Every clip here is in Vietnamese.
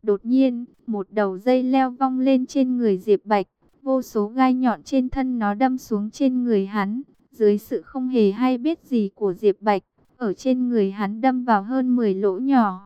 Đột nhiên, một đầu dây leo vong lên trên người Diệp Bạch. Vô số gai nhọn trên thân nó đâm xuống trên người hắn. Dưới sự không hề hay biết gì của Diệp Bạch, ở trên người hắn đâm vào hơn 10 lỗ nhỏ.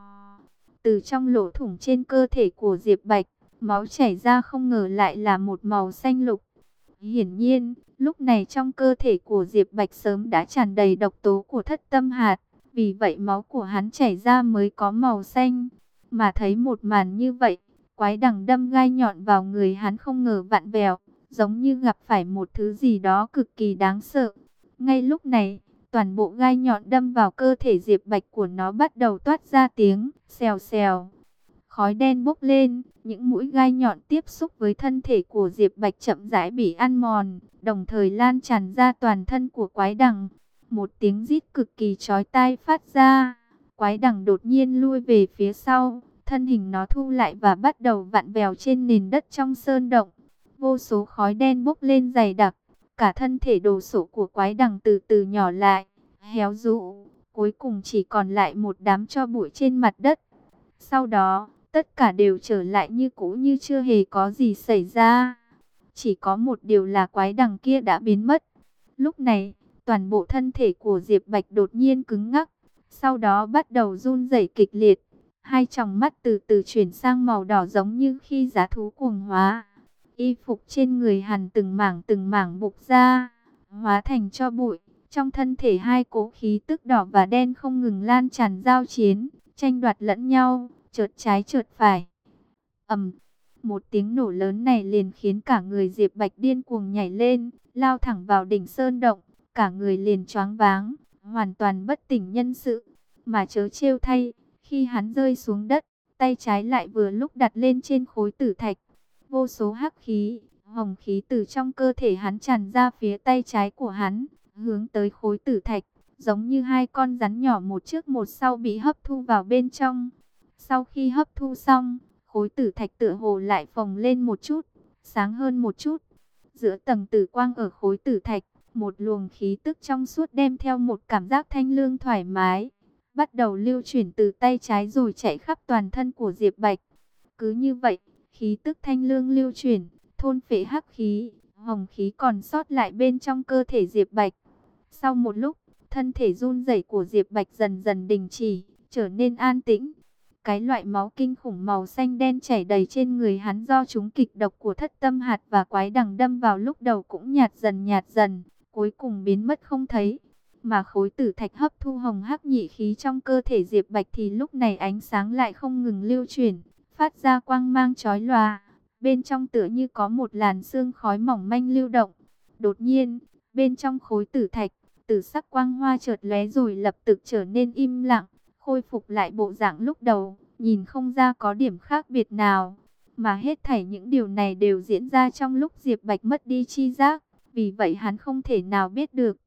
Từ trong lỗ thủng trên cơ thể của Diệp Bạch, máu chảy ra không ngờ lại là một màu xanh lục. Hiển nhiên, lúc này trong cơ thể của Diệp Bạch sớm đã tràn đầy độc tố của thất tâm hạt. Vì vậy máu của hắn chảy ra mới có màu xanh. Mà thấy một màn như vậy, quái đằng đâm gai nhọn vào người hắn không ngờ vặn vẹo, giống như gặp phải một thứ gì đó cực kỳ đáng sợ. Ngay lúc này, toàn bộ gai nhọn đâm vào cơ thể Diệp Bạch của nó bắt đầu toát ra tiếng xèo xèo. Khói đen bốc lên, những mũi gai nhọn tiếp xúc với thân thể của Diệp Bạch chậm rãi bị ăn mòn, đồng thời lan tràn ra toàn thân của quái đằng. Một tiếng rít cực kỳ chói tai phát ra, quái đằng đột nhiên lui về phía sau, thân hình nó thu lại và bắt đầu vặn vẹo trên nền đất trong sơn động. Vô số khói đen bốc lên dày đặc, cả thân thể đồ sộ của quái đằng từ từ nhỏ lại, héo rũ, cuối cùng chỉ còn lại một đám tro bụi trên mặt đất. Sau đó, tất cả đều trở lại như cũ, như chưa hề có gì xảy ra. Chỉ có một điều là quái đằng kia đã biến mất. Lúc này, toàn bộ thân thể của Diệp Bạch đột nhiên cứng ngắc, sau đó bắt đầu run rẩy kịch liệt. Hai tròng mắt từ từ chuyển sang màu đỏ giống như khi dã thú cuồng hóa. Y phục trên người hắn từng mảng bục ra, hóa thành tro bụi. Trong thân thể hai cỗ khí tức đỏ và đen không ngừng lan tràn giao chiến, tranh đoạt lẫn nhau, chợt trái chợt phải. Ầm, một tiếng nổ lớn này liền khiến cả người Diệp Bạch điên cuồng nhảy lên, lao thẳng vào đỉnh sơn động, cả người liền choáng váng, hoàn toàn bất tỉnh nhân sự. Mà chớ trêu thay, khi hắn rơi xuống đất, tay trái lại vừa lúc đặt lên trên khối tử thạch. Vô số hắc khí, hồng khí từ trong cơ thể hắn tràn ra phía tay trái của hắn, hướng tới khối tử thạch, giống như hai con rắn nhỏ một trước một sau bị hấp thu vào bên trong. Sau khi hấp thu xong, khối tử thạch tựa hồ lại phồng lên một chút, sáng hơn một chút. Giữa tầng tử quang ở khối tử thạch, một luồng khí tức trong suốt đem theo một cảm giác thanh lương thoải mái, bắt đầu lưu chuyển từ tay trái rồi chạy khắp toàn thân của Diệp Bạch. Cứ như vậy, khí tức thanh lương lưu chuyển, thôn phệ hắc khí, hồng khí còn sót lại bên trong cơ thể Diệp Bạch. Sau một lúc, thân thể run rẩy của Diệp Bạch dần dần đình chỉ, trở nên an tĩnh. Cái loại máu kinh khủng màu xanh đen chảy đầy trên người hắn do chúng kịch độc của thất tâm hạt và quái đằng đâm vào lúc đầu cũng nhạt dần, cuối cùng biến mất không thấy. Mà khối tử thạch hấp thu hồng hắc nhị khí trong cơ thể Diệp Bạch thì lúc này ánh sáng lại không ngừng lưu chuyển, phát ra quang mang chói lòa. Bên trong tựa như có một làn sương khói mỏng manh lưu động. Đột nhiên, bên trong khối tử thạch, tử sắc quang hoa chợt lóe rồi lập tức trở nên im lặng, khôi phục lại bộ dạng lúc đầu, nhìn không ra có điểm khác biệt nào. Mà hết thảy những điều này đều diễn ra trong lúc Diệp Bạch mất đi chi giác, vì vậy hắn không thể nào biết được.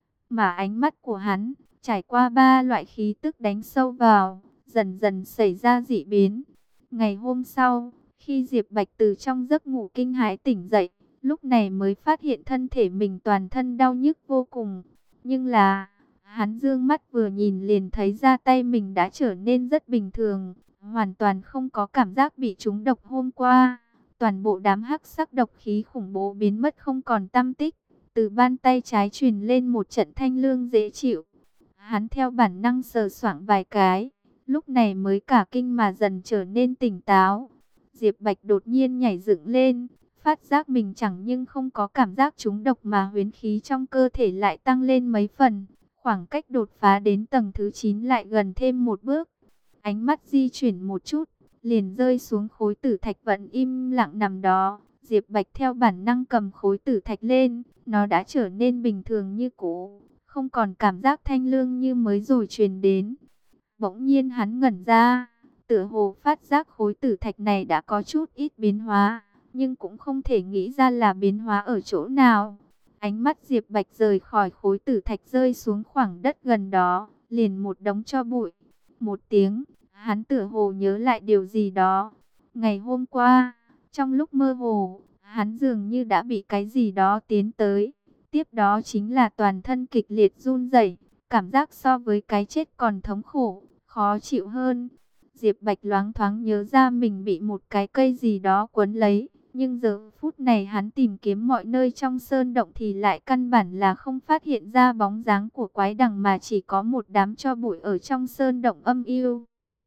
Mà ánh mắt của hắn, trải qua ba loại khí tức đánh sâu vào, dần dần xảy ra dị biến. Ngày hôm sau, khi Diệp Bạch từ trong giấc ngủ kinh hãi tỉnh dậy, lúc này mới phát hiện thân thể mình toàn thân đau nhức vô cùng. Nhưng là, hắn dương mắt vừa nhìn liền thấy da tay mình đã trở nên rất bình thường, hoàn toàn không có cảm giác bị trúng độc hôm qua. Toàn bộ đám hắc sắc độc khí khủng bố biến mất không còn tăm tích. Từ bàn tay trái truyền lên một trận thanh lương dễ chịu. Hắn theo bản năng sờ soạng vài cái, lúc này mới cả kinh mà dần trở nên tỉnh táo. Diệp Bạch đột nhiên nhảy dựng lên, phát giác mình chẳng nhưng không có cảm giác trúng độc mà huyễn khí trong cơ thể lại tăng lên mấy phần. Khoảng cách đột phá đến tầng thứ 9 lại gần thêm một bước. Ánh mắt di chuyển một chút, liền rơi xuống khối tử thạch vẫn im lặng nằm đó. Diệp Bạch theo bản năng cầm khối tử thạch lên, nó đã trở nên bình thường như cũ, không còn cảm giác thanh lương như mới rồi truyền đến. Bỗng nhiên hắn ngẩn ra, tựa hồ phát giác khối tử thạch này đã có chút ít biến hóa, nhưng cũng không thể nghĩ ra là biến hóa ở chỗ nào. Ánh mắt Diệp Bạch rời khỏi khối tử thạch rơi xuống khoảng đất gần đó, liền một đống tro bụi. Một tiếng, hắn tựa hồ nhớ lại điều gì đó. Ngày hôm qua, trong lúc mơ hồ, hắn dường như đã bị cái gì đó tiến tới. Tiếp đó chính là toàn thân kịch liệt run rẩy, cảm giác so với cái chết còn thống khổ, khó chịu hơn. Diệp Bạch loáng thoáng nhớ ra mình bị một cái cây gì đó quấn lấy. Nhưng giờ phút này hắn tìm kiếm mọi nơi trong sơn động thì lại căn bản là không phát hiện ra bóng dáng của quái đằng, mà chỉ có một đám tro bụi ở trong sơn động âm u.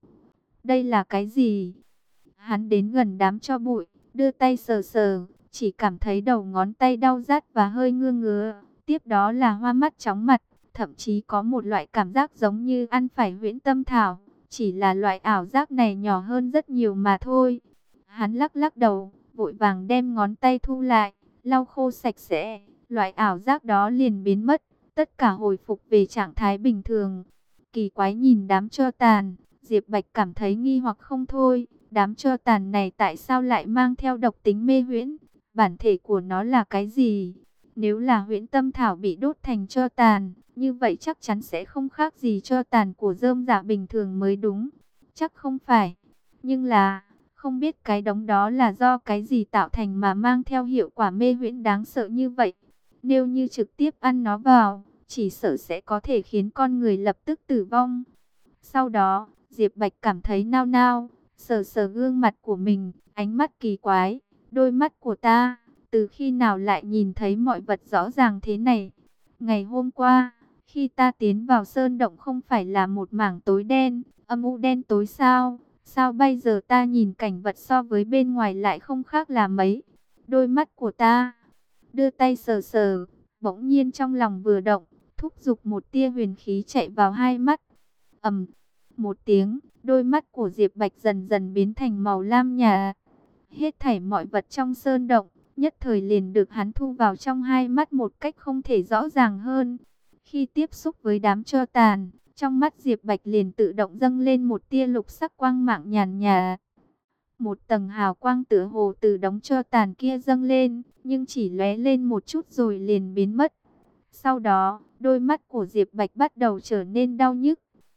Đây là cái gì? Hắn đến gần đám tro bụi, đưa tay sờ sờ, chỉ cảm thấy đầu ngón tay đau rát và hơi ngứa ngứa. Tiếp đó là hoa mắt chóng mặt, thậm chí có một loại cảm giác giống như ăn phải huyễn tâm thảo. Chỉ là loại ảo giác này nhỏ hơn rất nhiều mà thôi. Hắn lắc lắc đầu, vội vàng đem ngón tay thu lại, lau khô sạch sẽ. Loại ảo giác đó liền biến mất, tất cả hồi phục về trạng thái bình thường. Kỳ quái nhìn đám tro tàn, Diệp Bạch cảm thấy nghi hoặc không thôi. Đám tro tàn này tại sao lại mang theo độc tính mê huyễn? Bản thể của nó là cái gì? Nếu là huyễn tâm thảo bị đốt thành tro tàn, như vậy chắc chắn sẽ không khác gì tro tàn của rơm rạ bình thường mới đúng. Chắc không phải. Nhưng là, không biết cái đống đó là do cái gì tạo thành mà mang theo hiệu quả mê huyễn đáng sợ như vậy. Nếu như trực tiếp ăn nó vào, chỉ sợ sẽ có thể khiến con người lập tức tử vong. Sau đó, Diệp Bạch cảm thấy nao nao, sờ sờ gương mặt của mình, ánh mắt kỳ quái. Đôi mắt của ta, từ khi nào lại nhìn thấy mọi vật rõ ràng thế này? Ngày hôm qua, khi ta tiến vào sơn động không phải là một mảng tối đen, âm u đen tối sao? Sao bây giờ ta nhìn cảnh vật so với bên ngoài lại không khác là mấy? Đôi mắt của ta, đưa tay sờ sờ, bỗng nhiên trong lòng vừa động, thúc giục một tia huyền khí chạy vào hai mắt. Ầm, một tiếng, đôi mắt của Diệp Bạch dần dần biến thành màu lam nhạt. Hết thảy mọi vật trong sơn động, nhất thời liền được hắn thu vào trong hai mắt một cách không thể rõ ràng hơn. Khi tiếp xúc với đám tro tàn, trong mắt Diệp Bạch liền tự động dâng lên một tia lục sắc quang mạng nhàn nhạt. Một tầng hào quang tựa hồ từ đống tro tàn kia dâng lên, nhưng chỉ lóe lên một chút rồi liền biến mất. Sau đó, đôi mắt của Diệp Bạch bắt đầu trở nên đau nhức.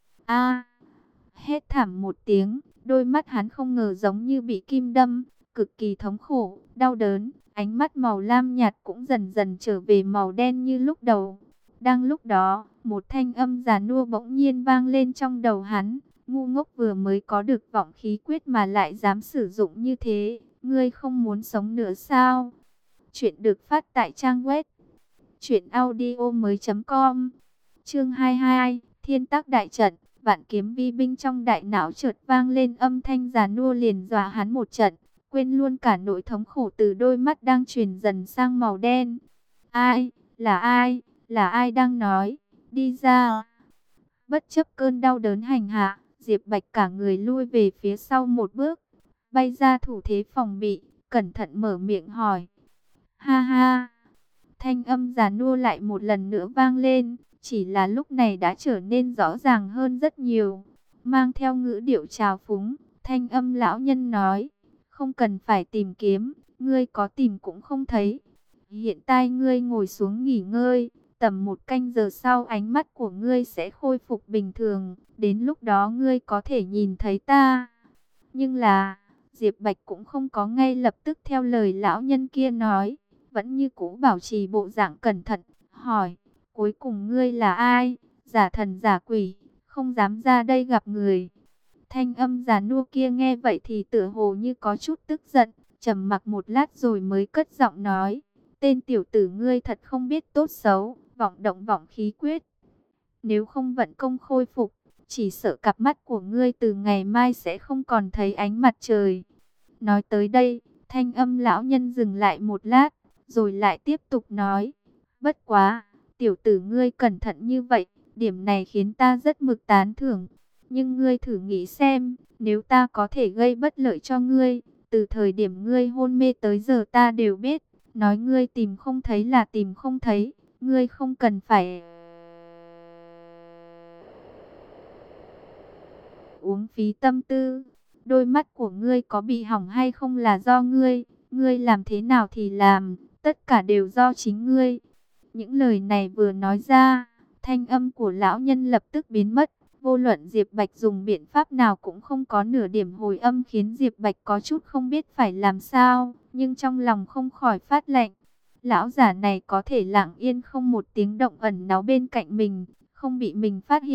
A! Hét thảm một tiếng, đôi mắt hắn không ngờ giống như bị kim đâm, cực kỳ thống khổ, đau đớn, ánh mắt màu lam nhạt cũng dần dần trở về màu đen như lúc đầu. Đang lúc đó, một thanh âm già nua bỗng nhiên vang lên trong đầu hắn. Ngu ngốc vừa mới có được vọng khí quyết mà lại dám sử dụng như thế, ngươi không muốn sống nữa sao? Chuyện được phát tại trang web truyệnaudiomoi.com. Chương 22, Thiên Tác đại trận. Vạn kiếm vi binh. Trong đại não chợt vang lên âm thanh già nua liền dọa hắn một trận, quên luôn cả nỗi thống khổ từ đôi mắt đang chuyển dần sang màu đen. Ai? Là ai? Là ai đang nói? Đi ra! Bất chấp cơn đau đớn hành hạ, Diệp Bạch cả người lui về phía sau một bước, bay ra thủ thế phòng bị, cẩn thận mở miệng hỏi. Ha ha! Thanh âm già nua lại một lần nữa vang lên, chỉ là lúc này đã trở nên rõ ràng hơn rất nhiều. Mang theo ngữ điệu trào phúng, thanh âm lão nhân nói, không cần phải tìm kiếm, ngươi có tìm cũng không thấy. Hiện tại ngươi ngồi xuống nghỉ ngơi, tầm một canh giờ sau ánh mắt của ngươi sẽ khôi phục bình thường, đến lúc đó ngươi có thể nhìn thấy ta. Nhưng là, Diệp Bạch cũng không có ngay lập tức theo lời lão nhân kia nói, vẫn như cũ bảo trì bộ dạng cẩn thận, hỏi, cuối cùng ngươi là ai? Giả thần giả quỷ, không dám ra đây gặp người. Thanh âm già nua kia nghe vậy thì tựa hồ như có chút tức giận, trầm mặc một lát rồi mới cất giọng nói, tên tiểu tử ngươi thật không biết tốt xấu, vọng động vọng khí quyết. Nếu không vận công khôi phục, chỉ sợ cặp mắt của ngươi từ ngày mai sẽ không còn thấy ánh mặt trời. Nói tới đây, thanh âm lão nhân dừng lại một lát, rồi lại tiếp tục nói, bất quá, tiểu tử ngươi cẩn thận như vậy, điểm này khiến ta rất mực tán thưởng. Nhưng ngươi thử nghĩ xem, nếu ta có thể gây bất lợi cho ngươi, từ thời điểm ngươi hôn mê tới giờ ta đều biết, nói ngươi tìm không thấy là tìm không thấy, ngươi không cần phải uống phí tâm tư. Đôi mắt của ngươi có bị hỏng hay không là do ngươi, ngươi làm thế nào thì làm, tất cả đều do chính ngươi. Những lời này vừa nói ra, thanh âm của lão nhân lập tức biến mất. Vô luận Diệp Bạch dùng biện pháp nào cũng không có nửa điểm hồi âm, khiến Diệp Bạch có chút không biết phải làm sao, nhưng trong lòng không khỏi phát lạnh. Lão giả này có thể lặng yên không một tiếng động ẩn náu bên cạnh mình, không bị mình phát hiện.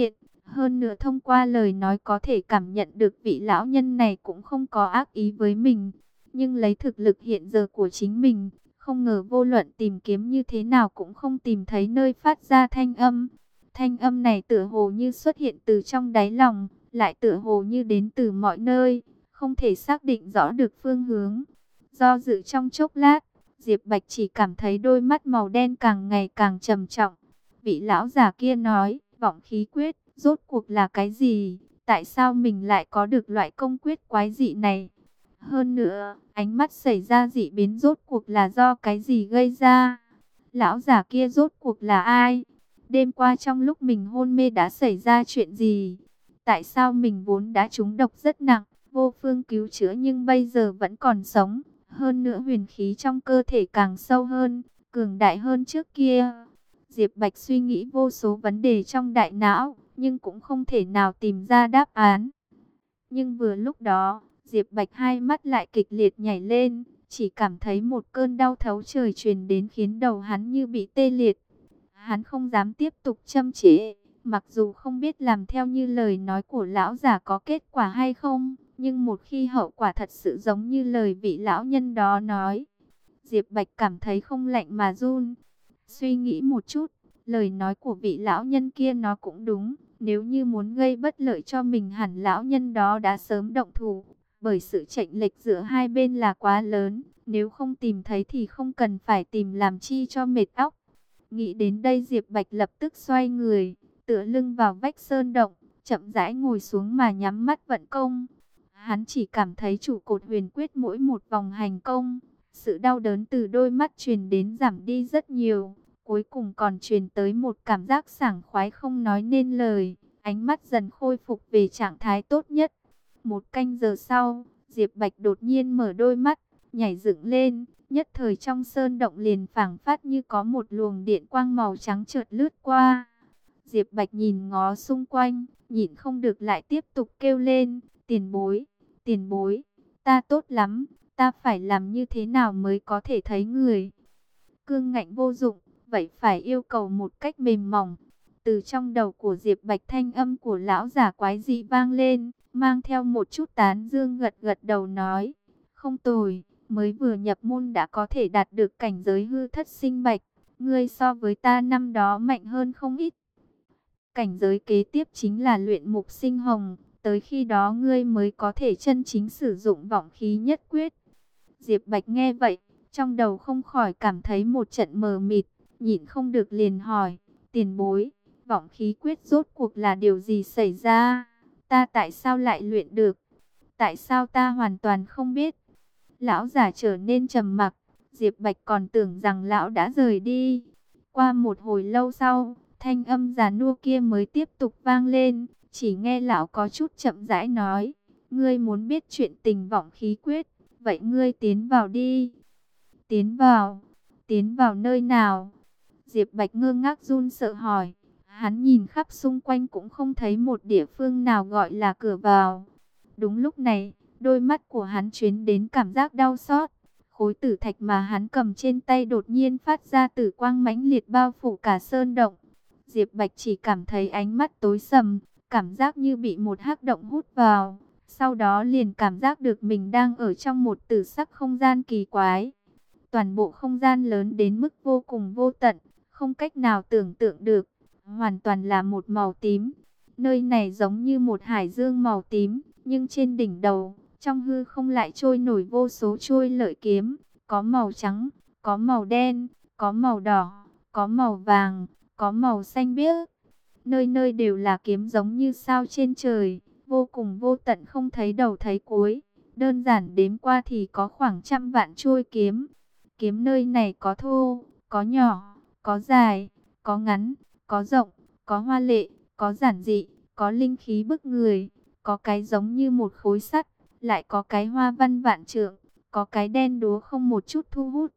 Hơn nữa thông qua lời nói có thể cảm nhận được vị lão nhân này cũng không có ác ý với mình. Nhưng lấy thực lực hiện giờ của chính mình, không ngờ vô luận tìm kiếm như thế nào cũng không tìm thấy nơi phát ra thanh âm. Thanh âm này tựa hồ như xuất hiện từ trong đáy lòng, lại tựa hồ như đến từ mọi nơi, không thể xác định rõ được phương hướng. Do dự trong chốc lát, Diệp Bạch chỉ cảm thấy đôi mắt màu đen càng ngày càng trầm trọng. Vị lão già kia nói, vọng khí quyết, rốt cuộc là cái gì? Tại sao mình lại có được loại công quyết quái dị này? Hơn nữa, ánh mắt xảy ra dị biến rốt cuộc là do cái gì gây ra? Lão già kia rốt cuộc là ai? Đêm qua trong lúc mình hôn mê đã xảy ra chuyện gì? Tại sao mình vốn đã trúng độc rất nặng, vô phương cứu chữa nhưng bây giờ vẫn còn sống? Hơn nữa huyền khí trong cơ thể càng sâu hơn, cường đại hơn trước kia. Diệp Bạch suy nghĩ vô số vấn đề trong đại não, nhưng cũng không thể nào tìm ra đáp án. Nhưng vừa lúc đó, Diệp Bạch hai mắt lại kịch liệt nhảy lên, chỉ cảm thấy một cơn đau thấu trời truyền đến khiến đầu hắn như bị tê liệt. Hắn không dám tiếp tục châm chế, mặc dù không biết làm theo như lời nói của lão già có kết quả hay không, nhưng một khi hậu quả thật sự giống như lời vị lão nhân đó nói, Diệp Bạch cảm thấy không lạnh mà run. Suy nghĩ một chút, lời nói của vị lão nhân kia nó cũng đúng. Nếu như muốn gây bất lợi cho mình hẳn lão nhân đó đã sớm động thủ. Bởi sự chênh lệch giữa hai bên là quá lớn. Nếu không tìm thấy thì không cần phải tìm làm chi cho mệt óc. Nghĩ đến đây Diệp Bạch lập tức xoay người, tựa lưng vào vách sơn động, chậm rãi ngồi xuống mà nhắm mắt vận công. Hắn chỉ cảm thấy trụ cột huyền quyết mỗi một vòng hành công, sự đau đớn từ đôi mắt truyền đến giảm đi rất nhiều. Cuối cùng còn truyền tới một cảm giác sảng khoái không nói nên lời. Ánh mắt dần khôi phục về trạng thái tốt nhất. Một canh giờ sau, Diệp Bạch đột nhiên mở đôi mắt, nhảy dựng lên. Nhất thời trong sơn động liền phảng phất như có một luồng điện quang màu trắng chợt lướt qua. Diệp Bạch nhìn ngó xung quanh, nhịn không được lại tiếp tục kêu lên. Tiền bối, ta tốt lắm, ta phải làm như thế nào mới có thể thấy người? Cương ngạnh vô dụng, vậy phải yêu cầu một cách mềm mỏng. Từ trong đầu của Diệp Bạch thanh âm của lão giả quái dị vang lên, mang theo một chút tán dương gật gật đầu nói. Không tồi, mới vừa nhập môn đã có thể đạt được cảnh giới hư thất sinh bạch. Ngươi so với ta năm đó mạnh hơn không ít. Cảnh giới kế tiếp chính là luyện mục sinh hồng. Tới khi đó ngươi mới có thể chân chính sử dụng vọng khí nhất quyết. Diệp Bạch nghe vậy, trong đầu không khỏi cảm thấy một trận mờ mịt, nhịn không được liền hỏi, tiền bối, vọng khí quyết rốt cuộc là điều gì xảy ra? Ta tại sao lại luyện được? Tại sao ta hoàn toàn không biết? Lão giả trở nên trầm mặc, Diệp Bạch còn tưởng rằng lão đã rời đi. Qua một hồi lâu sau, thanh âm già nua kia mới tiếp tục vang lên, chỉ nghe lão có chút chậm rãi nói, ngươi muốn biết chuyện tình vọng khí quyết, vậy ngươi tiến vào đi. Tiến vào? Tiến vào nơi nào? Diệp Bạch ngơ ngác run sợ hỏi. Hắn nhìn khắp xung quanh cũng không thấy một địa phương nào gọi là cửa vào. Đúng lúc này, đôi mắt của hắn truyền đến cảm giác đau xót. Khối tử thạch mà hắn cầm trên tay đột nhiên phát ra tử quang mãnh liệt bao phủ cả sơn động. Diệp Bạch chỉ cảm thấy ánh mắt tối sầm, cảm giác như bị một hắc động hút vào. Sau đó liền cảm giác được mình đang ở trong một tử sắc không gian kỳ quái. Toàn bộ không gian lớn đến mức vô cùng vô tận, không cách nào tưởng tượng được, hoàn toàn là một màu tím. Nơi này giống như một hải dương màu tím, nhưng trên đỉnh đầu, trong hư không lại trôi nổi vô số trôi lợi kiếm, có màu trắng, có màu đen, có màu đỏ, có màu vàng, có màu xanh biếc. Nơi nơi đều là kiếm giống như sao trên trời, vô cùng vô tận không thấy đầu thấy cuối. Đơn giản đếm qua thì có khoảng trăm vạn trôi kiếm. Kiếm nơi này có thô, có nhỏ, có dài, có ngắn, có rộng, có hoa lệ, có giản dị, có linh khí bức người, có cái giống như một khối sắt, lại có cái hoa văn vạn trượng, có cái đen đúa không một chút thu hút.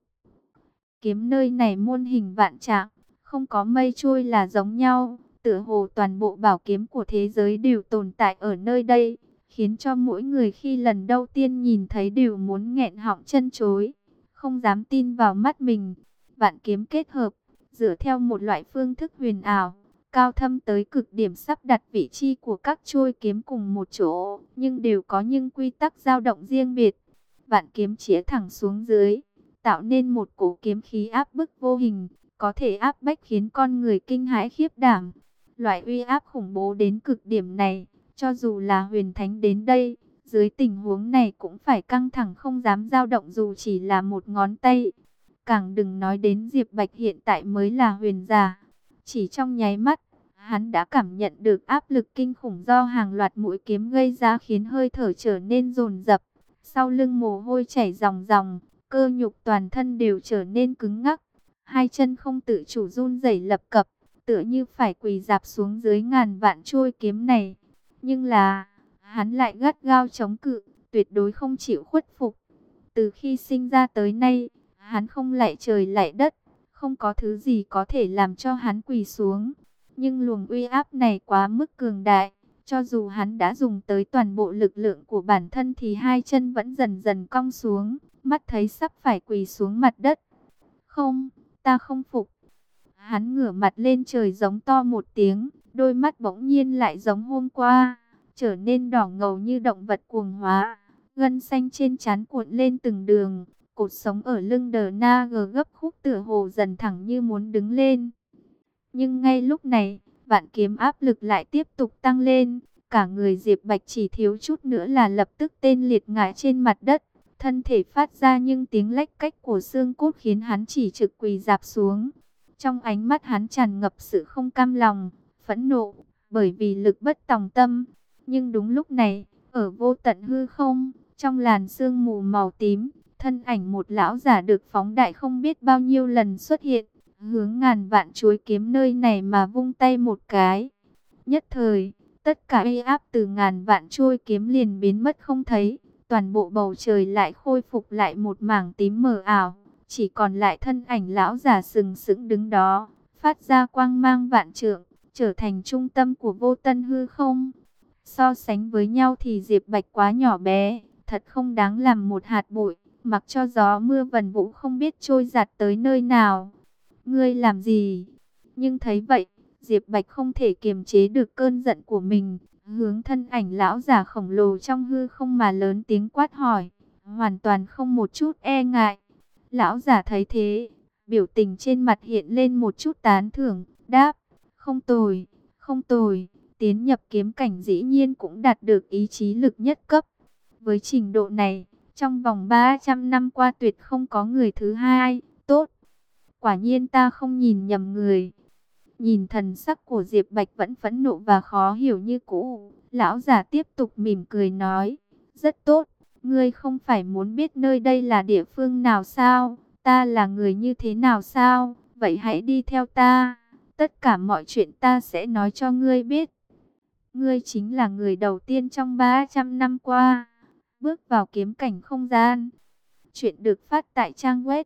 Kiếm nơi này muôn hình vạn trạng, không có mây trôi là giống nhau, tựa hồ toàn bộ bảo kiếm của thế giới đều tồn tại ở nơi đây, khiến cho mỗi người khi lần đầu tiên nhìn thấy đều muốn nghẹn họng chân chối, không dám tin vào mắt mình. Vạn kiếm kết hợp, dựa theo một loại phương thức huyền ảo, cao thâm tới cực điểm, sắp đặt vị trí của các chuôi kiếm cùng một chỗ, nhưng đều có những quy tắc dao động riêng biệt. Vạn kiếm chĩa thẳng xuống dưới, tạo nên một cỗ kiếm khí áp bức vô hình, có thể áp bách khiến con người kinh hãi khiếp đảm. Loại uy áp khủng bố đến cực điểm này, cho dù là huyền thánh đến đây, dưới tình huống này cũng phải căng thẳng không dám dao động dù chỉ là một ngón tay. Càng đừng nói đến Diệp Bạch hiện tại mới là huyền giả. Chỉ trong nháy mắt, hắn đã cảm nhận được áp lực kinh khủng do hàng loạt mũi kiếm gây ra, khiến hơi thở trở nên dồn dập. Sau lưng mồ hôi chảy ròng ròng, cơ nhục toàn thân đều trở nên cứng ngắc. Hai chân không tự chủ run rẩy lập cập, tựa như phải quỳ rạp xuống dưới ngàn vạn chuôi kiếm này. Nhưng là, hắn lại gắt gao chống cự, tuyệt đối không chịu khuất phục. Từ khi sinh ra tới nay, hắn không lạy trời lạy đất, không có thứ gì có thể làm cho hắn quỳ xuống. Nhưng luồng uy áp này quá mức cường đại, cho dù hắn đã dùng tới toàn bộ lực lượng của bản thân thì hai chân vẫn dần dần cong xuống, mắt thấy sắp phải quỳ xuống mặt đất. Không, ta không phục. Hắn ngửa mặt lên trời giống to một tiếng, đôi mắt bỗng nhiên lại giống hôm qua, trở nên đỏ ngầu như động vật cuồng hóa. Gân xanh trên trán cuộn lên từng đường, cột sống ở lưng đờ na gờ gấp khúc tựa hồ dần thẳng như muốn đứng lên. Nhưng ngay lúc này, vạn kiếm áp lực lại tiếp tục tăng lên, cả người Diệp Bạch chỉ thiếu chút nữa là lập tức tê liệt ngã trên mặt đất. Thân thể phát ra những tiếng lách cách của xương cốt khiến hắn chỉ trực quỳ rạp xuống. Trong ánh mắt hắn tràn ngập sự không cam lòng, phẫn nộ, bởi vì lực bất tòng tâm. Nhưng đúng lúc này, ở vô tận hư không, trong làn sương mù màu tím, thân ảnh một lão giả được phóng đại không biết bao nhiêu lần xuất hiện, hướng ngàn vạn chuôi kiếm nơi này mà vung tay một cái. Nhất thời, tất cả uy áp từ ngàn vạn chuôi kiếm liền biến mất không thấy, toàn bộ bầu trời lại khôi phục lại một mảng tím mờ ảo, chỉ còn lại thân ảnh lão giả sừng sững đứng đó, phát ra quang mang vạn trượng, trở thành trung tâm của vô tận hư không. So sánh với nhau thì Diệp Bạch quá nhỏ bé, thật không đáng làm một hạt bụi, mặc cho gió mưa vần vũ không biết trôi giạt tới nơi nào. Ngươi làm gì? Nhưng thấy vậy, Diệp Bạch không thể kiềm chế được cơn giận của mình, hướng thân ảnh lão giả khổng lồ trong hư không mà lớn tiếng quát hỏi, hoàn toàn không một chút e ngại. Lão giả thấy thế, biểu tình trên mặt hiện lên một chút tán thưởng, đáp, không tồi, không tồi, tiến nhập kiếm cảnh dĩ nhiên cũng đạt được ý chí lực nhất cấp. Với trình độ này, trong vòng 300 năm qua tuyệt không có người thứ hai, tốt. Quả nhiên ta không nhìn nhầm người. Nhìn thần sắc của Diệp Bạch vẫn phẫn nộ và khó hiểu như cũ, lão già tiếp tục mỉm cười nói, rất tốt, ngươi không phải muốn biết nơi đây là địa phương nào sao, ta là người như thế nào sao, vậy hãy đi theo ta, tất cả mọi chuyện ta sẽ nói cho ngươi biết. Ngươi chính là người đầu tiên trong 300 năm qua, bước vào kiếm cảnh không gian. Chuyện được phát tại trang web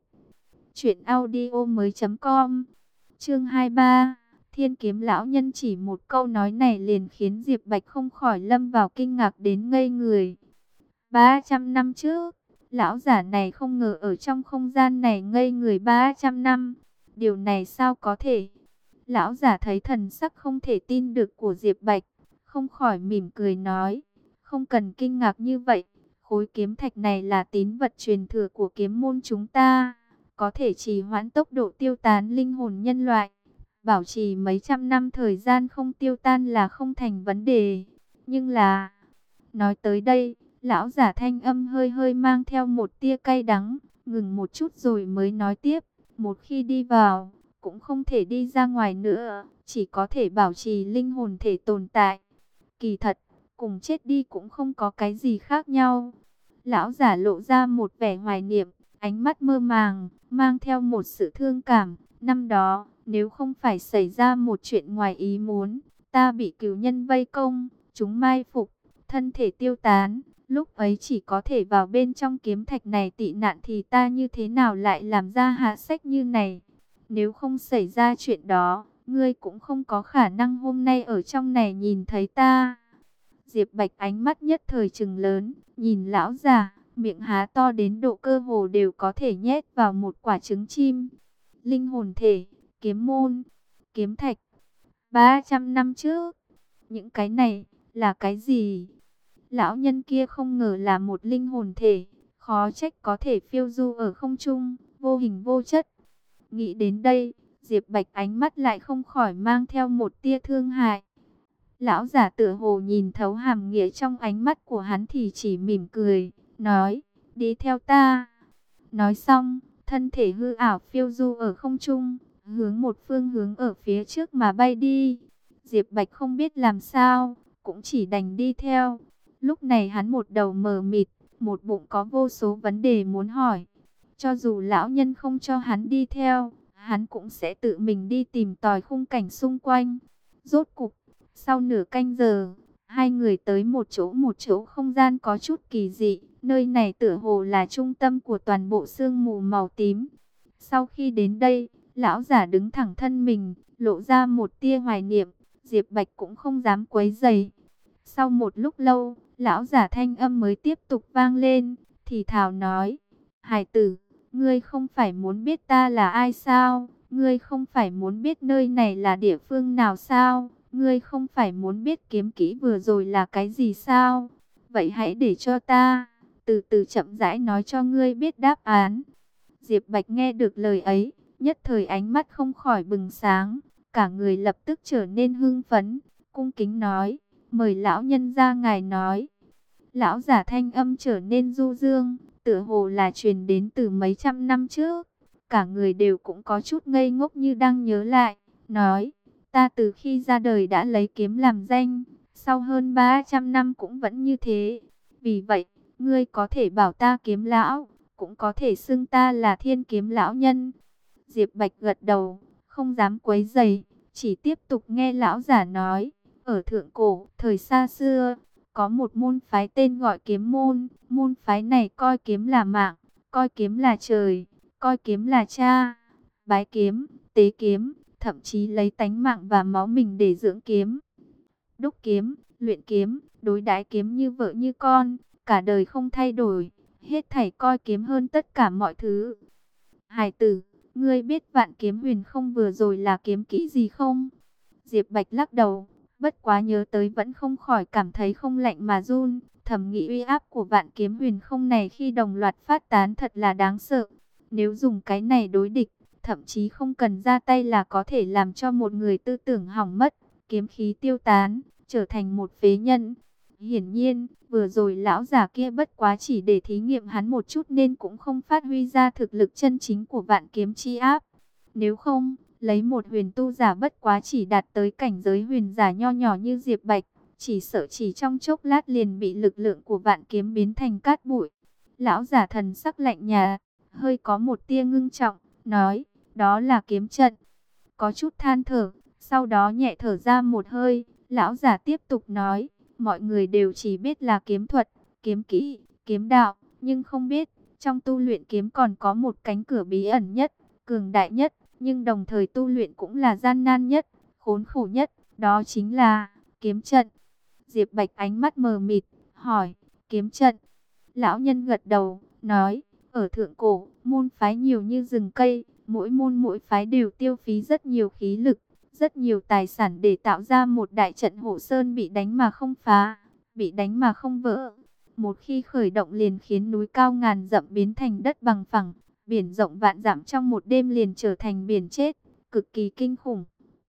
truyệnaudiomoi.com. Chương 23. Thiên Kiếm lão nhân, chỉ một câu nói này liền khiến Diệp Bạch không khỏi lâm vào kinh ngạc đến ngây người. 300 năm trước, lão giả này không ngờ ở trong không gian này ngây người 300 năm. Điều này sao có thể? Lão giả thấy thần sắc không thể tin được của Diệp Bạch, không khỏi mỉm cười nói, không cần kinh ngạc như vậy, khối kiếm thạch này là tín vật truyền thừa của kiếm môn chúng ta, có thể trì hoãn tốc độ tiêu tán linh hồn nhân loại, bảo trì mấy trăm năm thời gian không tiêu tan là không thành vấn đề. Nhưng là, nói tới đây, lão giả thanh âm hơi hơi mang theo một tia cay đắng, ngừng một chút rồi mới nói tiếp, một khi đi vào, cũng không thể đi ra ngoài nữa, chỉ có thể bảo trì linh hồn thể tồn tại. Kỳ thật, cùng chết đi cũng không có cái gì khác nhau. Lão giả lộ ra một vẻ hoài niệm, ánh mắt mơ màng, mang theo một sự thương cảm. Năm đó, nếu không phải xảy ra một chuyện ngoài ý muốn, ta bị cừu nhân vây công, chúng mai phục, thân thể tiêu tán, lúc ấy chỉ có thể vào bên trong kiếm thạch này tị nạn thì ta như thế nào lại làm ra hạ sách như này. Nếu không xảy ra chuyện đó, ngươi cũng không có khả năng hôm nay ở trong này nhìn thấy ta. Diệp Bạch ánh mắt nhất thời trừng lớn, nhìn lão già, miệng há to đến độ cơ hồ đều có thể nhét vào một quả trứng chim. Linh hồn thể, kiếm môn, kiếm thạch. 300 năm trước. Những cái này là cái gì? Lão nhân kia không ngờ là một linh hồn thể, khó trách có thể phiêu du ở không trung, vô hình vô chất. Nghĩ đến đây, Diệp Bạch ánh mắt lại không khỏi mang theo một tia thương hại. Lão giả tựa hồ nhìn thấu hàm nghĩa trong ánh mắt của hắn thì chỉ mỉm cười, nói, đi theo ta. Nói xong, thân thể hư ảo phiêu du ở không trung, hướng một phương hướng ở phía trước mà bay đi. Diệp Bạch không biết làm sao, cũng chỉ đành đi theo. Lúc này hắn một đầu mờ mịt, một bụng có vô số vấn đề muốn hỏi. Cho dù lão nhân không cho hắn đi theo, hắn cũng sẽ tự mình đi tìm tòi khung cảnh xung quanh. Rốt cục, sau nửa canh giờ, hai người tới một chỗ không gian có chút kỳ dị. Nơi này tựa hồ là trung tâm của toàn bộ sương mù màu tím. Sau khi đến đây, lão giả đứng thẳng thân mình, lộ ra một tia hoài niệm. Diệp Bạch cũng không dám quấy rầy. Sau một lúc lâu, lão giả thanh âm mới tiếp tục vang lên, thì thào nói, Hải tử, ngươi không phải muốn biết ta là ai sao? Ngươi không phải muốn biết nơi này là địa phương nào sao? Ngươi không phải muốn biết kiếm kỹ vừa rồi là cái gì sao? Vậy hãy để cho ta từ từ chậm rãi nói cho ngươi biết đáp án. Diệp Bạch nghe được lời ấy, nhất thời ánh mắt không khỏi bừng sáng, cả người lập tức trở nên hưng phấn, cung kính nói, mời lão nhân ra ngài nói. Lão giả thanh âm trở nên du dương, tựa hồ là truyền đến từ mấy trăm năm trước. Cả người đều cũng có chút ngây ngốc như đang nhớ lại, nói, ta từ khi ra đời đã lấy kiếm làm danh, sau hơn 300 năm cũng vẫn như thế. Vì vậy, ngươi có thể bảo ta kiếm lão, cũng có thể xưng ta là thiên kiếm lão nhân. Diệp Bạch gật đầu, không dám quấy rầy, chỉ tiếp tục nghe lão giả nói, ở thượng cổ, thời xa xưa, có một môn phái tên gọi kiếm môn. Môn phái này coi kiếm là mạng, coi kiếm là trời, coi kiếm là cha. Bái kiếm, tế kiếm, thậm chí lấy tánh mạng và máu mình để dưỡng kiếm. Đúc kiếm, luyện kiếm, đối đãi kiếm như vợ như con, cả đời không thay đổi, hết thảy coi kiếm hơn tất cả mọi thứ. Hải tử, ngươi biết Vạn Kiếm Huyền không vừa rồi là kiếm kỹ gì không? Diệp Bạch lắc đầu, bất quá nhớ tới vẫn không khỏi cảm thấy không lạnh mà run, thầm nghĩ uy áp của Vạn Kiếm Huyền không này khi đồng loạt phát tán thật là đáng sợ. Nếu dùng cái này đối địch, thậm chí không cần ra tay là có thể làm cho một người tư tưởng hỏng mất, kiếm khí tiêu tán, trở thành một phế nhân. Hiển nhiên, vừa rồi lão già kia bất quá chỉ để thí nghiệm hắn một chút nên cũng không phát huy ra thực lực chân chính của Vạn Kiếm chi áp. Nếu không, lấy một huyền tu giả bất quá chỉ đạt tới cảnh giới huyền giả nho nhỏ như Diệp Bạch, chỉ sợ chỉ trong chốc lát liền bị lực lượng của Vạn Kiếm biến thành cát bụi. Lão giả thần sắc lạnh nhạt, hơi có một tia ngưng trọng, nói, đó là kiếm trận. Có chút than thở, sau đó nhẹ thở ra một hơi, lão giả tiếp tục nói, mọi người đều chỉ biết là kiếm thuật, kiếm kỹ, kiếm đạo, nhưng không biết, trong tu luyện kiếm còn có một cánh cửa bí ẩn nhất, cường đại nhất, nhưng đồng thời tu luyện cũng là gian nan nhất, khốn khổ nhất, đó chính là kiếm trận. Diệp Bạch ánh mắt mờ mịt, hỏi, kiếm trận. Lão nhân gật đầu, nói, ở thượng cổ, môn phái nhiều như rừng cây, mỗi môn mỗi phái đều tiêu phí rất nhiều khí lực, rất nhiều tài sản để tạo ra một đại trận hộ sơn bị đánh mà không phá, bị đánh mà không vỡ. Một khi khởi động liền khiến núi cao ngàn dặm biến thành đất bằng phẳng, biển rộng vạn dặm trong một đêm liền trở thành biển chết, cực kỳ kinh khủng.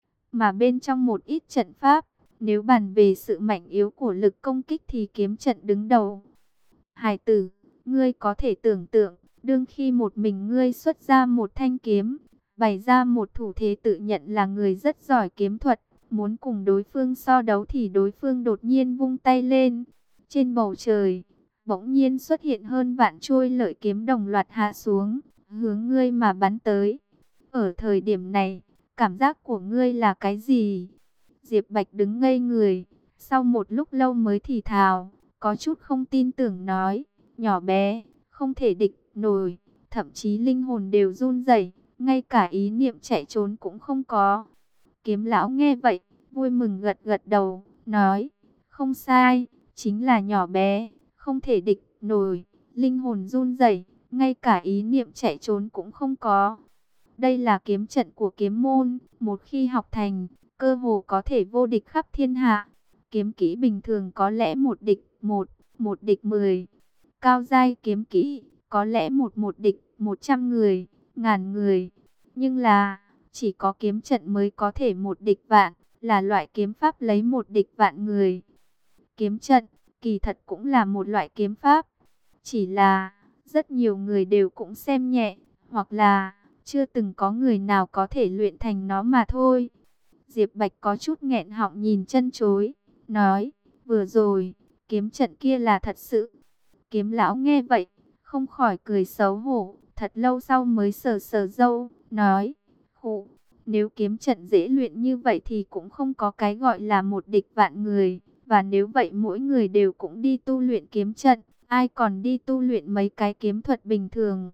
Mà bên trong một ít trận pháp, nếu bàn về sự mạnh yếu của lực công kích thì kiếm trận đứng đầu. Hải tử, ngươi có thể tưởng tượng, đương khi một mình ngươi xuất ra một thanh kiếm, bày ra một thủ thế tự nhận là người rất giỏi kiếm thuật, muốn cùng đối phương so đấu thì đối phương đột nhiên vung tay lên. Trên bầu trời, bỗng nhiên xuất hiện hơn vạn chuôi lợi kiếm đồng loạt hạ xuống, hướng ngươi mà bắn tới. Ở thời điểm này, cảm giác của ngươi là cái gì? Diệp Bạch đứng ngây người, sau một lúc lâu mới thì thào, có chút không tin tưởng nói, nhỏ bé, không thể địch nổi, thậm chí linh hồn đều run rẩy, ngay cả ý niệm chạy trốn cũng không có. Kiếm lão nghe vậy, vui mừng gật gật đầu, nói, không sai, chính là nhỏ bé, không thể địch nổi, linh hồn run rẩy, ngay cả ý niệm chạy trốn cũng không có. Đây là kiếm trận của kiếm môn, một khi học thành, cơ hồ có thể vô địch khắp thiên hạ. Kiếm kỹ bình thường có lẽ một địch một, một địch 10. Cao giai kiếm kỹ có lẽ một địch 100 người, ngàn người. Nhưng là chỉ có kiếm trận mới có thể một địch vạn, là loại kiếm pháp lấy một địch vạn người. Kiếm trận kỳ thật cũng là một loại kiếm pháp, chỉ là rất nhiều người đều cũng xem nhẹ, hoặc là chưa từng có người nào có thể luyện thành nó mà thôi. Diệp Bạch có chút nghẹn họng nhìn chân chối, nói, vừa rồi, kiếm trận kia là thật sự. Kiếm lão nghe vậy, không khỏi cười xấu hổ, thật lâu sau mới sờ sờ râu, nói, khụ, nếu kiếm trận dễ luyện như vậy thì cũng không có cái gọi là một địch vạn người, và nếu vậy mỗi người đều cũng đi tu luyện kiếm trận, ai còn đi tu luyện mấy cái kiếm thuật bình thường.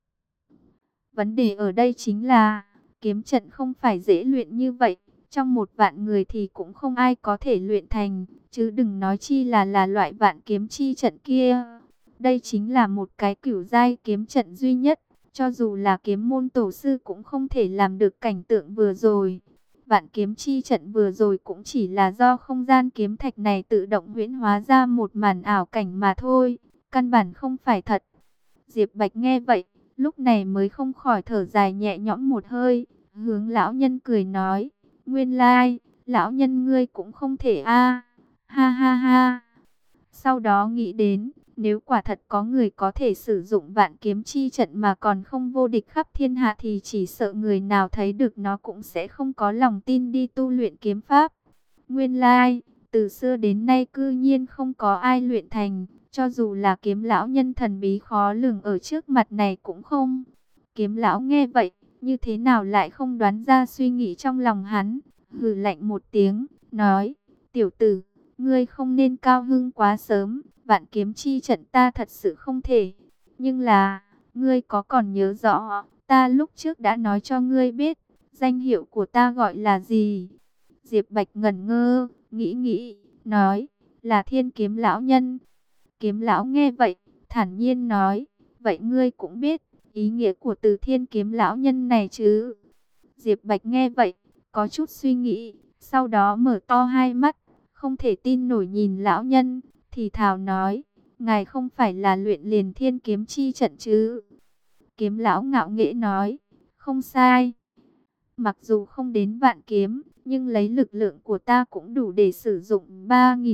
Vấn đề ở đây chính là, kiếm trận không phải dễ luyện như vậy, trong một vạn người thì cũng không ai có thể luyện thành, chứ đừng nói chi là loại vạn kiếm chi trận kia. Đây chính là một cái cửu giai kiếm trận duy nhất, cho dù là kiếm môn tổ sư cũng không thể làm được cảnh tượng vừa rồi. Vạn kiếm chi trận vừa rồi cũng chỉ là do không gian kiếm thạch này tự động huyễn hóa ra một màn ảo cảnh mà thôi, căn bản không phải thật. Diệp Bạch nghe vậy, lúc này mới không khỏi thở dài nhẹ nhõm một hơi, hướng lão nhân cười nói, nguyên lai, lão nhân ngươi cũng không thể a, ha ha ha. Sau đó nghĩ đến, nếu quả thật có người có thể sử dụng vạn kiếm chi trận mà còn không vô địch khắp thiên hạ thì chỉ sợ người nào thấy được nó cũng sẽ không có lòng tin đi tu luyện kiếm pháp. Nguyên lai, từ xưa đến nay cư nhiên không có ai luyện thành, cho dù là kiếm lão nhân thần bí khó lường ở trước mặt này cũng không. Kiếm lão nghe vậy, như thế nào lại không đoán ra suy nghĩ trong lòng hắn, hừ lạnh một tiếng, nói, tiểu tử, ngươi không nên cao hưng quá sớm, vạn kiếm chi trận ta thật sự không thể. Nhưng là, ngươi có còn nhớ rõ, ta lúc trước đã nói cho ngươi biết, danh hiệu của ta gọi là gì? Diệp Bạch ngẩn ngơ, nghĩ, nói, là Thiên Kiếm lão nhân. Kiếm lão nghe vậy, thản nhiên nói, vậy ngươi cũng biết ý nghĩa của từ Thiên Kiếm lão nhân này chứ? Diệp Bạch nghe vậy, có chút suy nghĩ, sau đó mở to hai mắt, không thể tin nổi nhìn lão nhân, thì thào nói, ngài không phải là luyện liền thiên kiếm chi trận chứ? Kiếm lão ngạo nghễ nói, không sai. Mặc dù không đến vạn kiếm, nhưng lấy lực lượng của ta cũng đủ để sử dụng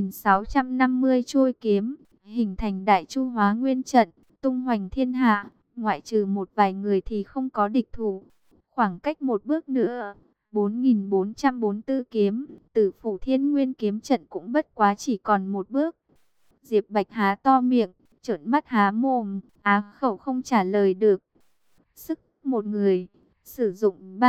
3650 chuôi kiếm, hình thành đại chu hóa nguyên trận, tung hoành thiên hạ, ngoại trừ một vài người thì không có địch thủ. Khoảng cách một bước nữa, 4444 kiếm, Tử Phủ Thiên Nguyên kiếm trận cũng bất quá chỉ còn một bước. Diệp Bạch há to miệng, trợn mắt há mồm, á khẩu không trả lời được. Sức một người sử dụng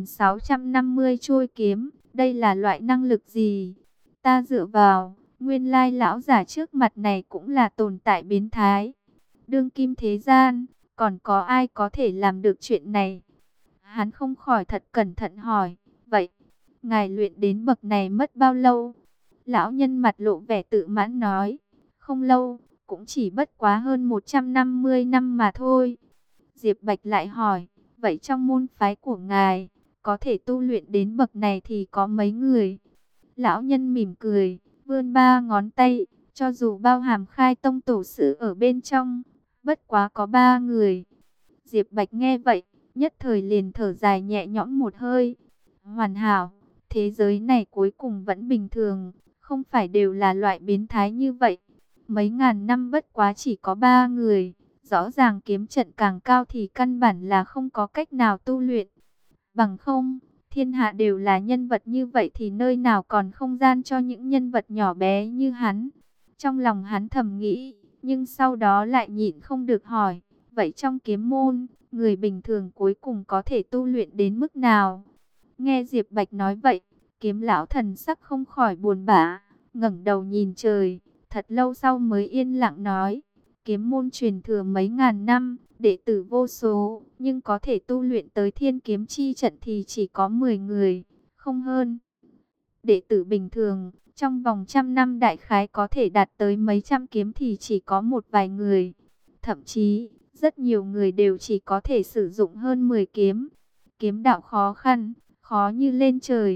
3650 chuôi kiếm, đây là loại năng lực gì? Ta dựa vào, nguyên lai lão giả trước mặt này cũng là tồn tại biến thái. Đương kim thế gian, còn có ai có thể làm được chuyện này? Hắn không khỏi thật cẩn thận hỏi, vậy, ngài luyện đến bậc này mất bao lâu? Lão nhân mặt lộ vẻ tự mãn nói, không lâu, cũng chỉ bất quá hơn 150 năm mà thôi. Diệp Bạch lại hỏi, vậy trong môn phái của ngài, có thể tu luyện đến bậc này thì có mấy người? Lão nhân mỉm cười, vươn ba ngón tay, cho dù bao hàm khai tông tổ sư ở bên trong, bất quá có 3 người. Diệp Bạch nghe vậy, nhất thời liền thở dài nhẹ nhõm một hơi. Hoàn hảo, thế giới này cuối cùng vẫn bình thường, không phải đều là loại biến thái như vậy. Mấy ngàn năm bất quá chỉ có 3 người, rõ ràng kiếm trận càng cao thì căn bản là không có cách nào tu luyện. Bằng không, thiên hạ đều là nhân vật như vậy thì nơi nào còn không gian cho những nhân vật nhỏ bé như hắn. Trong lòng hắn thầm nghĩ, nhưng sau đó lại nhịn không được hỏi, vậy trong kiếm môn, người bình thường cuối cùng có thể tu luyện đến mức nào? Nghe Diệp Bạch nói vậy, kiếm lão thần sắc không khỏi buồn bã, ngẩng đầu nhìn trời, thật lâu sau mới yên lặng nói, kiếm môn truyền thừa mấy ngàn năm, đệ tử vô số, nhưng có thể tu luyện tới thiên kiếm chi trận thì chỉ có 10 người, không hơn. Đệ tử bình thường, trong vòng trăm năm đại khái có thể đạt tới mấy trăm kiếm thì chỉ có một vài người. Thậm chí, rất nhiều người đều chỉ có thể sử dụng hơn 10 kiếm. Kiếm đạo khó khăn, khó như lên trời.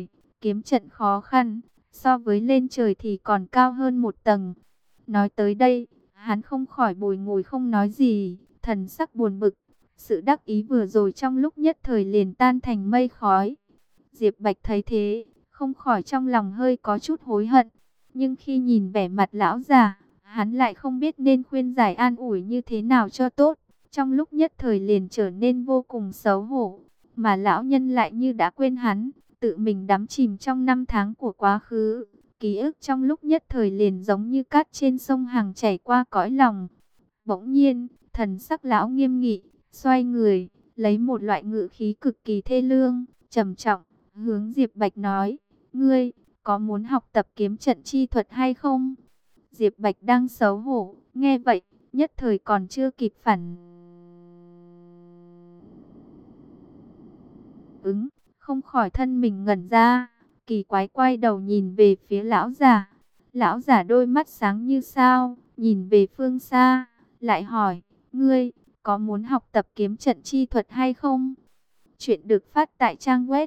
kiếm trận khó khăn, so với lên trời thì còn cao hơn một tầng. Nói tới đây, hắn không khỏi bồi ngồi không nói gì, thần sắc buồn bực. Sự đắc ý vừa rồi trong lúc nhất thời liền tan thành mây khói. Diệp Bạch thấy thế, không khỏi trong lòng hơi có chút hối hận. Nhưng khi nhìn vẻ mặt lão già, hắn lại không biết nên khuyên giải an ủi như thế nào cho tốt. Trong lúc nhất thời liền trở nên vô cùng xấu hổ. Mà lão nhân lại như đã quên hắn, tự mình đắm chìm trong năm tháng của quá khứ. Ký ức trong lúc nhất thời liền giống như cát trên sông Hằng chảy qua cõi lòng. Bỗng nhiên, thần sắc lão nghiêm nghị, xoay người, lấy một loại ngữ khí cực kỳ thê lương, trầm trọng, hướng Diệp Bạch nói, ngươi, có muốn học tập kiếm trận chi thuật hay không? Diệp Bạch đang xấu hổ, nghe vậy, nhất thời còn chưa kịp phản ứng, không khỏi thân mình ngẩn ra, kỳ quái quay đầu nhìn về phía lão già. Lão già đôi mắt sáng như sao, nhìn về phương xa, lại hỏi, ngươi, có muốn học tập kiếm trận chi thuật hay không? Chuyện được phát tại trang web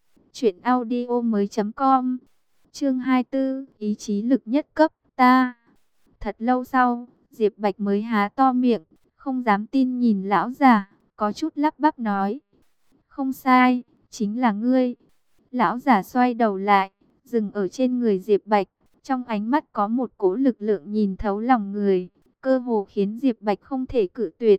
truyệnaudiomoi.com. Chương 24, ý chí lực nhất cấp, ta. Thật lâu sau, Diệp Bạch mới há to miệng, không dám tin nhìn lão già, có chút lắp bắp nói, không sai, chính là ngươi. Lão già xoay đầu lại, dừng ở trên người Diệp Bạch, trong ánh mắt có một cỗ lực lượng nhìn thấu lòng người, cơ hồ khiến Diệp Bạch không thể cự tuyệt.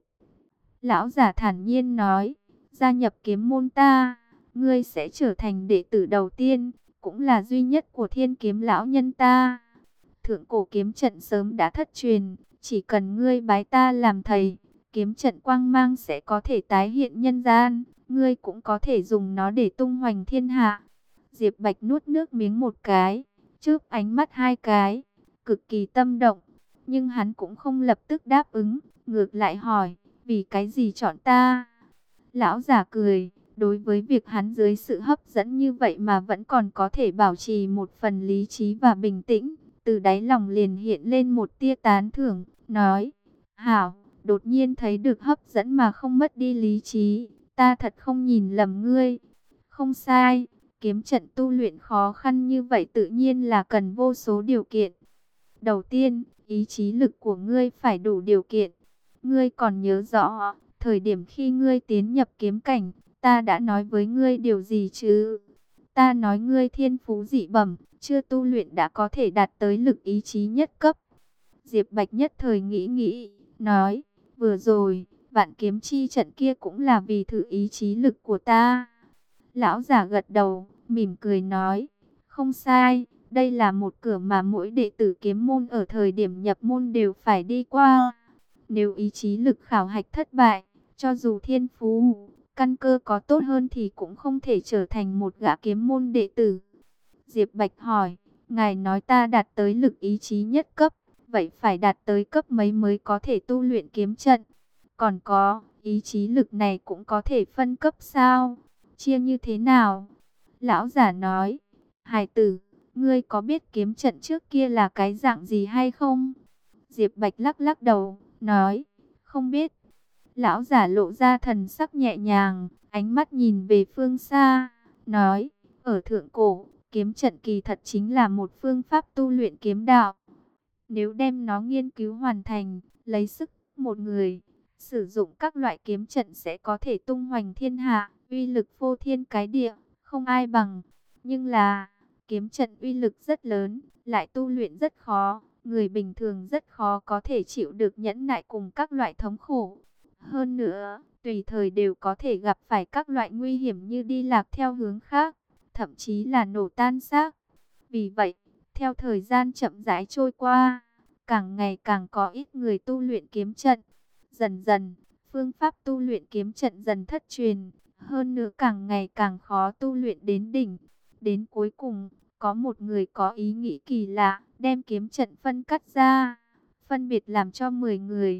Lão già thản nhiên nói, gia nhập kiếm môn ta, ngươi sẽ trở thành đệ tử đầu tiên, cũng là duy nhất của Thiên Kiếm lão nhân ta. Thượng cổ kiếm trận sớm đã thất truyền, chỉ cần ngươi bái ta làm thầy, kiếm trận quang mang sẽ có thể tái hiện nhân gian, ngươi cũng có thể dùng nó để tung hoành thiên hạ. Diệp Bạch nuốt nước miếng một cái, chớp ánh mắt hai cái, cực kỳ tâm động, nhưng hắn cũng không lập tức đáp ứng, ngược lại hỏi, vì cái gì chọn ta? Lão già cười, đối với việc hắn dưới sự hấp dẫn như vậy mà vẫn còn có thể bảo trì một phần lý trí và bình tĩnh, từ đáy lòng liền hiện lên một tia tán thưởng, nói, hảo, đột nhiên thấy được hấp dẫn mà không mất đi lý trí, ta thật không nhìn lầm ngươi. Không sai, kiếm trận tu luyện khó khăn như vậy tự nhiên là cần vô số điều kiện. Đầu tiên, ý chí lực của ngươi phải đủ điều kiện. Ngươi còn nhớ rõ, thời điểm khi ngươi tiến nhập kiếm cảnh, ta đã nói với ngươi điều gì chứ? Ta nói ngươi thiên phú dị bẩm, chưa tu luyện đã có thể đạt tới lực ý chí nhất cấp. Diệp Bạch nhất thời nghĩ, nói, vừa rồi, vạn kiếm chi trận kia cũng là vì thử ý chí lực của ta. Lão giả gật đầu, mỉm cười nói, không sai, đây là một cửa mà mỗi đệ tử kiếm môn ở thời điểm nhập môn đều phải đi qua. Nếu ý chí lực khảo hạch thất bại, cho dù thiên phú, căn cơ có tốt hơn thì cũng không thể trở thành một gã kiếm môn đệ tử. Diệp Bạch hỏi, ngài nói ta đạt tới lực ý chí nhất cấp, vậy phải đạt tới cấp mấy mới có thể tu luyện kiếm trận? Còn có, ý chí lực này cũng có thể phân cấp sao? Chia như thế nào? Lão giả nói, hài tử, ngươi có biết kiếm trận trước kia là cái dạng gì hay không? Diệp Bạch lắc lắc đầu, nói, không biết. Lão giả lộ ra thần sắc nhẹ nhàng, ánh mắt nhìn về phương xa, nói, ở thượng cổ, kiếm trận kỳ thật chính là một phương pháp tu luyện kiếm đạo. Nếu đem nó nghiên cứu hoàn thành, lấy sức một người, sử dụng các loại kiếm trận sẽ có thể tung hoành thiên hạ, uy lực phô thiên cái địa, không ai bằng. Nhưng là, kiếm trận uy lực rất lớn, lại tu luyện rất khó, người bình thường rất khó có thể chịu được nhẫn nại cùng các loại thống khổ. Hơn nữa, tùy thời đều có thể gặp phải các loại nguy hiểm như đi lạc theo hướng khác, thậm chí là nổ tan xác. Vì vậy, theo thời gian chậm rãi trôi qua, càng ngày càng có ít người tu luyện kiếm trận. Dần dần, phương pháp tu luyện kiếm trận dần thất truyền, hơn nữa càng ngày càng khó tu luyện đến đỉnh. Đến cuối cùng, có một người có ý nghĩ kỳ lạ, đem kiếm trận phân cắt ra, phân biệt làm cho 10 người,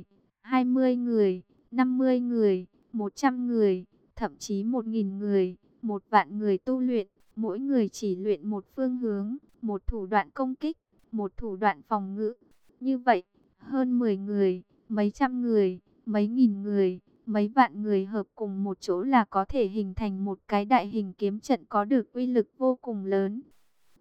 20 người, 50 người, 100 người, thậm chí 1000 người, 1 vạn người tu luyện, mỗi người chỉ luyện một phương hướng, một thủ đoạn công kích, một thủ đoạn phòng ngự. Như vậy, hơn 10 người, mấy trăm người, mấy nghìn người, mấy vạn người hợp cùng một chỗ là có thể hình thành một cái đại hình kiếm trận có được uy lực vô cùng lớn.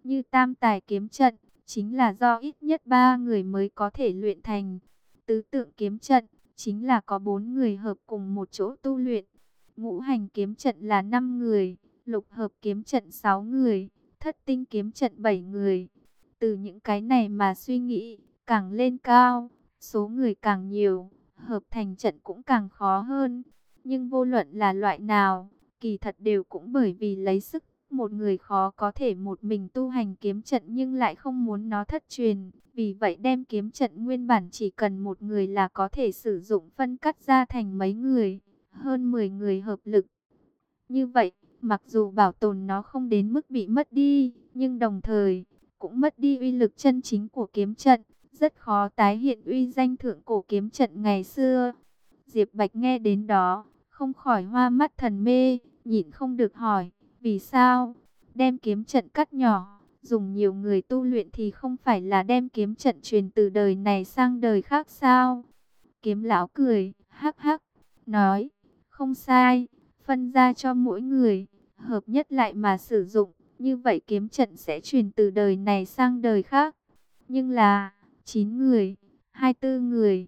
như tam tài kiếm trận, chính là do ít nhất 3 người mới có thể luyện thành. Tứ tượng kiếm trận, chính là có 4 người hợp cùng một chỗ tu luyện. Ngũ hành kiếm trận là 5 người, lục hợp kiếm trận 6 người, thất tinh kiếm trận 7 người. Từ những cái này mà suy nghĩ, càng lên cao, số người càng nhiều, hợp thành trận cũng càng khó hơn. Nhưng vô luận là loại nào, kỳ thật đều cũng bởi vì lấy sức. Một người khó có thể một mình tu hành kiếm trận nhưng lại không muốn nó thất truyền. Vì vậy đem kiếm trận nguyên bản chỉ cần một người là có thể sử dụng phân cắt ra thành mấy người, hơn 10 người hợp lực. Như vậy, mặc dù bảo tồn nó không đến mức bị mất đi, nhưng đồng thời cũng mất đi uy lực chân chính của kiếm trận. Rất khó tái hiện uy danh thượng cổ kiếm trận ngày xưa. Diệp Bạch nghe đến đó, không khỏi hoa mắt thần mê, nhịn không được hỏi, vì sao? Đem kiếm trận cắt nhỏ, dùng nhiều người tu luyện thì không phải là đem kiếm trận truyền từ đời này sang đời khác sao? Kiếm lão cười, hắc hắc, nói, không sai, phân ra cho mỗi người, hợp nhất lại mà sử dụng, như vậy kiếm trận sẽ truyền từ đời này sang đời khác. Nhưng là 9 người, 24 người,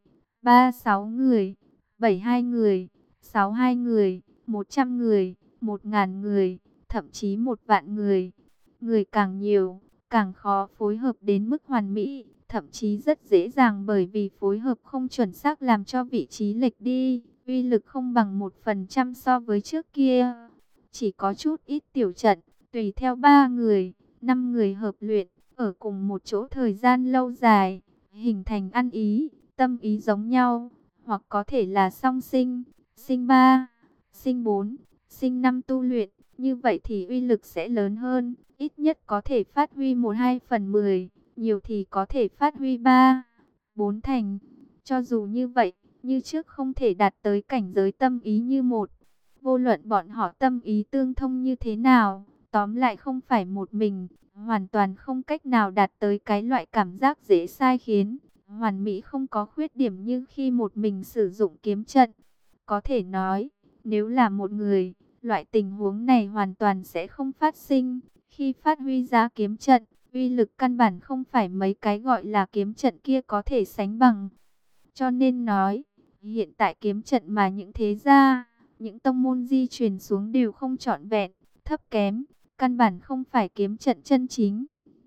36 người, 72 người, 62 người, 100 người, 1000 người, thậm chí 1 vạn người. Người càng nhiều, càng khó phối hợp đến mức hoàn mỹ, thậm chí rất dễ dàng bởi vì phối hợp không chuẩn xác làm cho vị trí lệch đi, uy lực không bằng 1% so với trước kia. Chỉ có chút ít tiểu trận, tùy theo 3 người, 5 người hợp luyện, ở cùng một chỗ thời gian lâu dài, hình thành ăn ý, tâm ý giống nhau, hoặc có thể là song sinh, sinh 3, sinh 4, sinh 5 tu luyện, như vậy thì uy lực sẽ lớn hơn, ít nhất có thể phát huy 1/2/10, nhiều thì có thể phát huy 3, 4 thành. Cho dù như vậy, như trước không thể đạt tới cảnh giới tâm ý như một. Vô luận bọn họ tâm ý tương thông như thế nào, tóm lại không phải một mình, hoàn toàn không cách nào đạt tới cái loại cảm giác dễ sai khiến, hoàn mỹ không có khuyết điểm như khi một mình sử dụng kiếm trận. Có thể nói, nếu là một người, loại tình huống này hoàn toàn sẽ không phát sinh. Khi phát huy ra kiếm trận, uy lực căn bản không phải mấy cái gọi là kiếm trận kia có thể sánh bằng. Cho nên nói, hiện tại kiếm trận mà những thế gia, những tông môn di truyền xuống đều không trọn vẹn, thấp kém, căn bản không phải kiếm trận chân chính.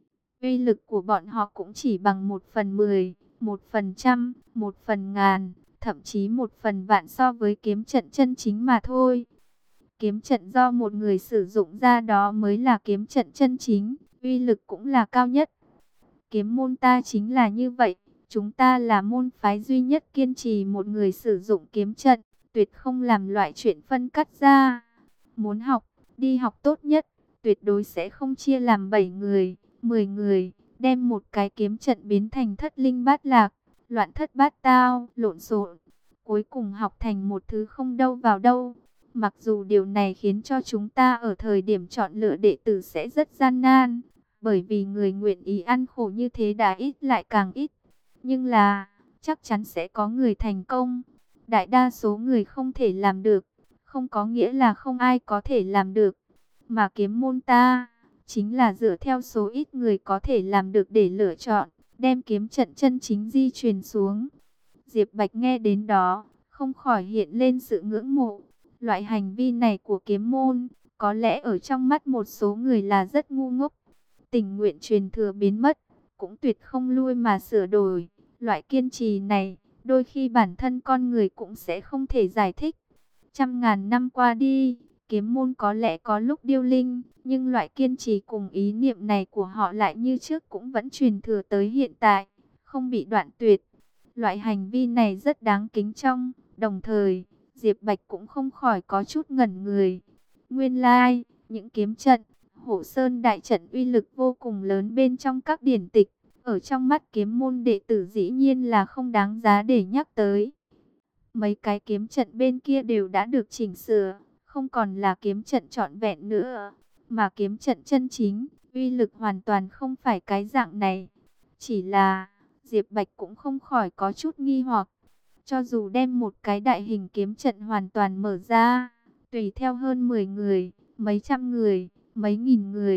Uy lực của bọn họ cũng chỉ bằng 1/10, 1%, 1/1000, thậm chí 1/1000 so với kiếm trận chân chính mà thôi. Kiếm trận do một người sử dụng ra đó mới là kiếm trận chân chính, uy lực cũng là cao nhất. Kiếm môn ta chính là như vậy, chúng ta là môn phái duy nhất kiên trì một người sử dụng kiếm trận, tuyệt không làm loại chuyện phân cắt ra. Muốn học, đi học tốt nhất, tuyệt đối sẽ không chia làm 7 người, 10 người, đem một cái kiếm trận biến thành thất linh bát lạc, loạn thất bát tao, lộn xộn, cuối cùng học thành một thứ không đâu vào đâu. Mặc dù điều này khiến cho chúng ta ở thời điểm chọn lựa đệ tử sẽ rất gian nan, bởi vì người nguyện ý ăn khổ như thế đã ít lại càng ít. Nhưng là, chắc chắn sẽ có người thành công. Đại đa số người không thể làm được, không có nghĩa là không ai có thể làm được. Mà kiếm môn ta, chính là dựa theo số ít người có thể làm được để lựa chọn, đem kiếm trận chân chính di truyền xuống. Diệp Bạch nghe đến đó, không khỏi hiện lên sự ngưỡng mộ. Loại hành vi này của kiếm môn, có lẽ ở trong mắt một số người là rất ngu ngốc. Tình nguyện truyền thừa biến mất, cũng tuyệt không lui mà sửa đổi. Loại kiên trì này, đôi khi bản thân con người cũng sẽ không thể giải thích. Trăm ngàn năm qua đi, kiếm môn có lẽ có lúc điêu linh, nhưng loại kiên trì cùng ý niệm này của họ lại như trước cũng vẫn truyền thừa tới hiện tại, không bị đoạn tuyệt. Loại hành vi này rất đáng kính trọng, đồng thời, Diệp Bạch cũng không khỏi có chút ngẩn người. Nguyên lai, những kiếm trận, Hổ Sơn đại trận uy lực vô cùng lớn bên trong các điển tịch, ở trong mắt kiếm môn đệ tử dĩ nhiên là không đáng giá để nhắc tới. Mấy cái kiếm trận bên kia đều đã được chỉnh sửa, không còn là kiếm trận trọn vẹn nữa, mà kiếm trận chân chính, uy lực hoàn toàn không phải cái dạng này. Chỉ là, Diệp Bạch cũng không khỏi có chút nghi hoặc, cho dù đem một cái đại hình kiếm trận hoàn toàn mở ra, tùy theo hơn 10 người, mấy trăm người, mấy nghìn người,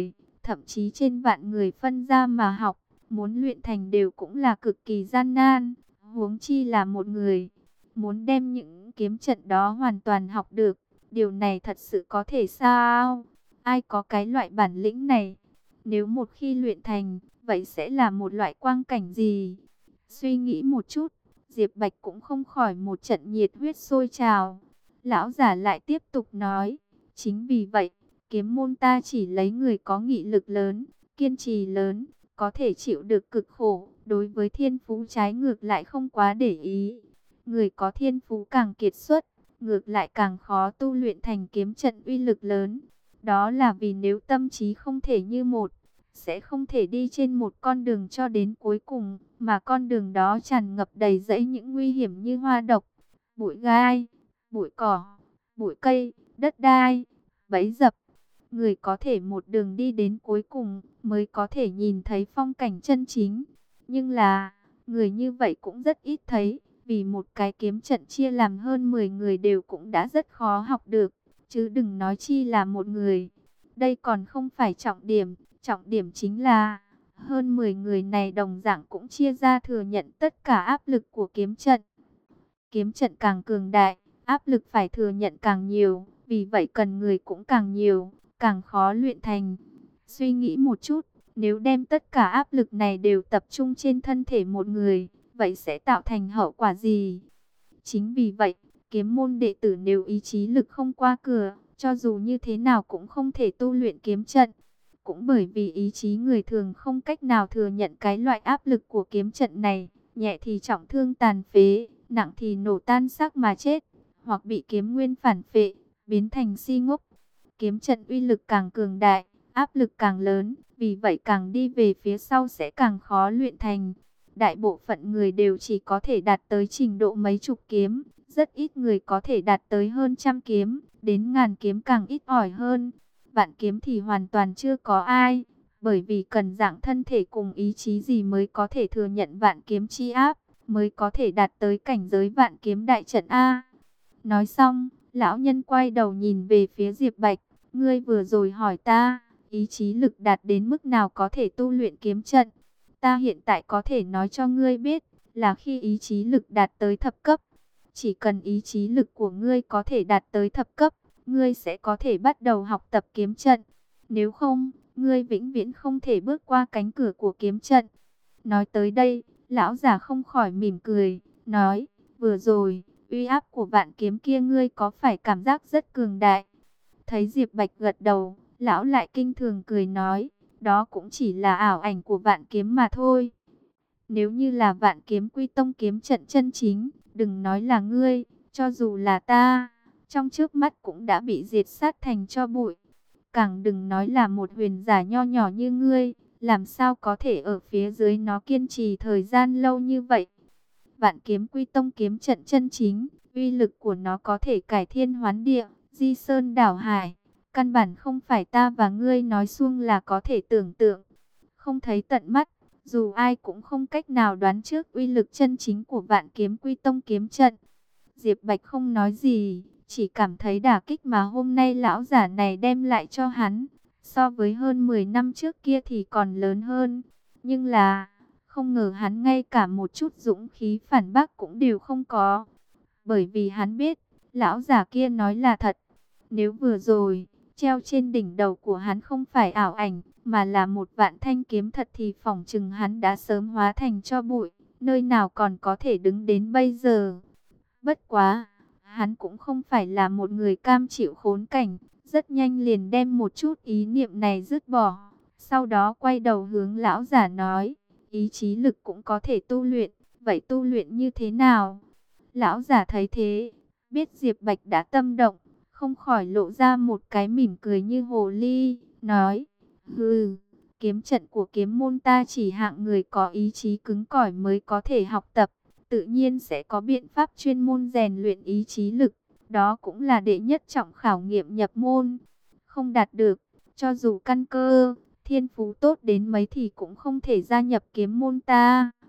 thậm chí trên vạn người phân ra mà học, muốn luyện thành đều cũng là cực kỳ gian nan, huống chi là một người. Muốn đem những kiếm trận đó hoàn toàn học được, điều này thật sự có thể sao? Ai có cái loại bản lĩnh này? Nếu một khi luyện thành, vậy sẽ là một loại quang cảnh gì? Suy nghĩ một chút, Diệp Bạch cũng không khỏi một trận nhiệt huyết sôi trào. Lão giả lại tiếp tục nói, chính vì vậy, kiếm môn ta chỉ lấy người có nghị lực lớn, kiên trì lớn, có thể chịu được cực khổ, đối với thiên phú trái ngược lại không quá để ý. Người có thiên phú càng kiệt xuất, ngược lại càng khó tu luyện thành kiếm trận uy lực lớn. Đó là vì nếu tâm trí không thể như một, sẽ không thể đi trên một con đường cho đến cuối cùng, mà con đường đó tràn ngập đầy rẫy những nguy hiểm như hoa độc, bụi gai, bụi cỏ, bụi cây, đất đai, bẫy dập. Người có thể một đường đi đến cuối cùng mới có thể nhìn thấy phong cảnh chân chính. Nhưng là, người như vậy cũng rất ít thấy, vì một cái kiếm trận chia làm hơn 10 người đều cũng đã rất khó học được, chứ đừng nói chi là một người. Đây còn không phải trọng điểm chính là hơn 10 người này đồng dạng cũng chia ra thừa nhận tất cả áp lực của kiếm trận. Kiếm trận càng cường đại, áp lực phải thừa nhận càng nhiều, vì vậy cần người cũng càng nhiều, càng khó luyện thành. Suy nghĩ một chút, nếu đem tất cả áp lực này đều tập trung trên thân thể một người, vậy sẽ tạo thành hậu quả gì? Chính vì vậy, kiếm môn đệ tử nếu ý chí lực không qua cửa, cho dù như thế nào cũng không thể tu luyện kiếm trận. Cũng bởi vì ý chí người thường không cách nào thừa nhận cái loại áp lực của kiếm trận này, nhẹ thì trọng thương tàn phế, nặng thì nổ tan xác mà chết, hoặc bị kiếm nguyên phản phệ, biến thành si ngốc. Kiếm trận uy lực càng cường đại, áp lực càng lớn, vì vậy càng đi về phía sau sẽ càng khó luyện thành. Đại bộ phận người đều chỉ có thể đạt tới trình độ mấy chục kiếm, rất ít người có thể đạt tới hơn trăm kiếm, đến ngàn kiếm càng ít ỏi hơn. Vạn kiếm thì hoàn toàn chưa có ai, bởi vì cần dạng thân thể cùng ý chí gì mới có thể thừa nhận vạn kiếm chi áp, mới có thể đạt tới cảnh giới vạn kiếm đại trận A. Nói xong, lão nhân quay đầu nhìn về phía Diệp Bạch, ngươi vừa rồi hỏi ta, ý chí lực đạt đến mức nào có thể tu luyện kiếm trận. Ta hiện tại có thể nói cho ngươi biết, là khi ý chí lực đạt tới thập cấp. Chỉ cần ý chí lực của ngươi có thể đạt tới thập cấp, ngươi sẽ có thể bắt đầu học tập kiếm trận. Nếu không, ngươi vĩnh viễn không thể bước qua cánh cửa của kiếm trận. Nói tới đây, lão già không khỏi mỉm cười, nói, vừa rồi, uy áp của vạn kiếm kia ngươi có phải cảm giác rất cường đại? Thấy Diệp Bạch gật đầu, lão lại kinh thường cười nói, đó cũng chỉ là ảo ảnh của vạn kiếm mà thôi. Nếu như là vạn kiếm quy tông kiếm trận chân chính, đừng nói là ngươi, cho dù là ta, trong trước mắt cũng đã bị diệt sát thành tro bụi. Càng đừng nói là một huyền giả nho nhỏ như ngươi, làm sao có thể ở phía dưới nó kiên trì thời gian lâu như vậy. Vạn kiếm quy tông kiếm trận chân chính, uy lực của nó có thể cải thiên hoán địa, di sơn đảo hải. Căn bản không phải ta và ngươi nói suông là có thể tưởng tượng. Không thấy tận mắt, dù ai cũng không cách nào đoán trước uy lực chân chính của vạn kiếm quy tông kiếm trận. Diệp Bạch không nói gì, chỉ cảm thấy đả kích mà hôm nay lão giả này đem lại cho hắn, so với hơn 10 năm trước kia thì còn lớn hơn. Nhưng là, không ngờ hắn ngay cả một chút dũng khí phản bác cũng đều không có. Bởi vì hắn biết, lão giả kia nói là thật. Nếu vừa rồi, treo trên đỉnh đầu của hắn không phải ảo ảnh, mà là một vạn thanh kiếm thật thì phỏng chừng hắn đã sớm hóa thành tro bụi, nơi nào còn có thể đứng đến bây giờ. Bất quá, hắn cũng không phải là một người cam chịu khốn cảnh, rất nhanh liền đem một chút ý niệm này dứt bỏ. Sau đó quay đầu hướng lão giả nói, ý chí lực cũng có thể tu luyện, vậy tu luyện như thế nào? Lão giả thấy thế, biết Diệp Bạch đã tâm động, không khỏi lộ ra một cái mỉm cười như hồ ly, nói, hừ, kiếm trận của kiếm môn ta chỉ hạng người có ý chí cứng cỏi mới có thể học tập, tự nhiên sẽ có biện pháp chuyên môn rèn luyện ý chí lực, đó cũng là đệ nhất trọng khảo nghiệm nhập môn. Không đạt được, cho dù căn cơ, thiên phú tốt đến mấy thì cũng không thể gia nhập kiếm môn ta.